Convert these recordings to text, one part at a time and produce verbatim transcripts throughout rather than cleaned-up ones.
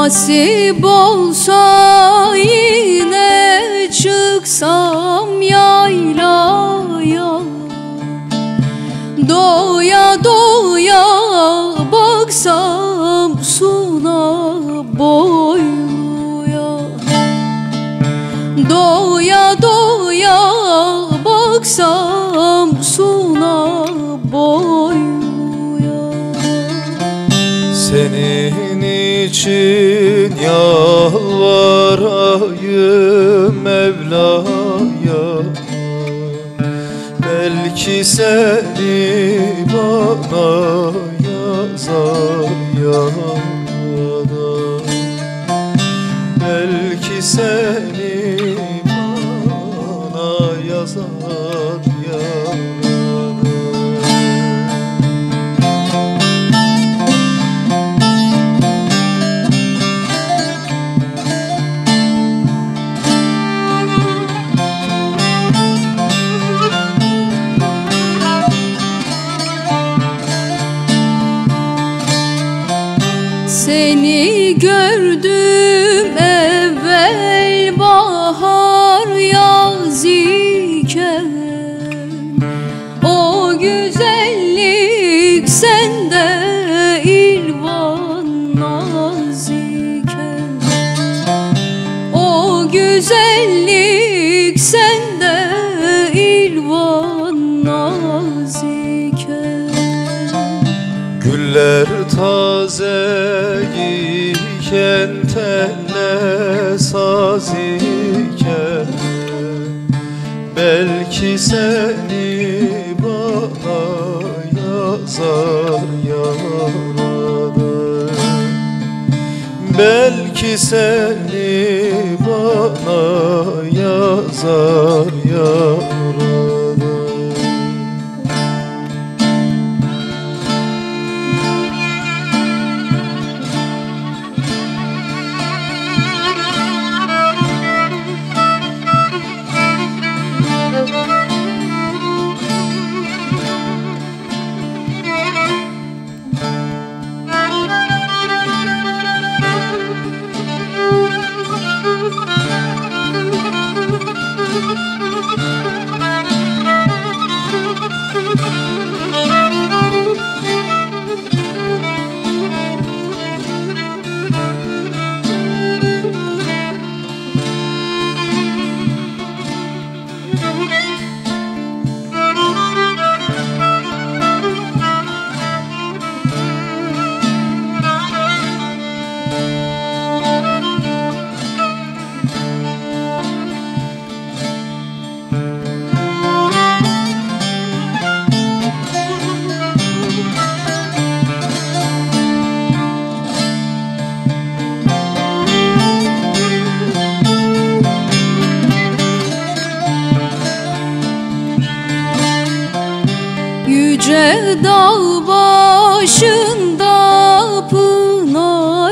Nasip olsa yine çıksam yaylaya, doya doya baksam suna boyluya, doya doya baksam suna boyluya. Senin için yalvarayım Mevla'ya, belki seni bana yazar yarada, belki seni bana yazar yarada. Seni gördüm evvel bahar yaz iken, o güzellik sende ilvan naz iken, o güzellik sende ilvan naz iken. Güller taze iken, tenle saz iken, belki seni bana yazar yarada, belki seni bana yazar yarada. Yüce dağ başında pınar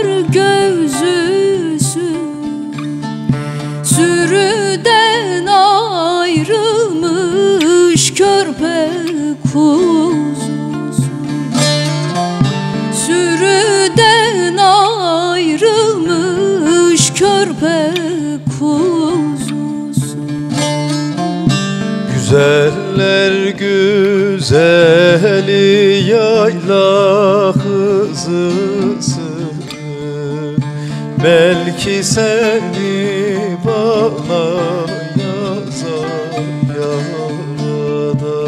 gözüsün, sürüden ayrılmış körpe kuzusun, sürüden ayrılmış körpe kuzusun. Güzeller güzeli yayla kızısın, belki seni bana yazar yarada,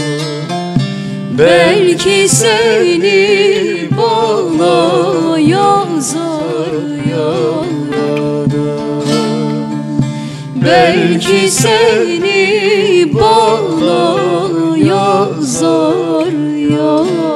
belki seni bana yazar yarada, belki seni bana yazar yarada.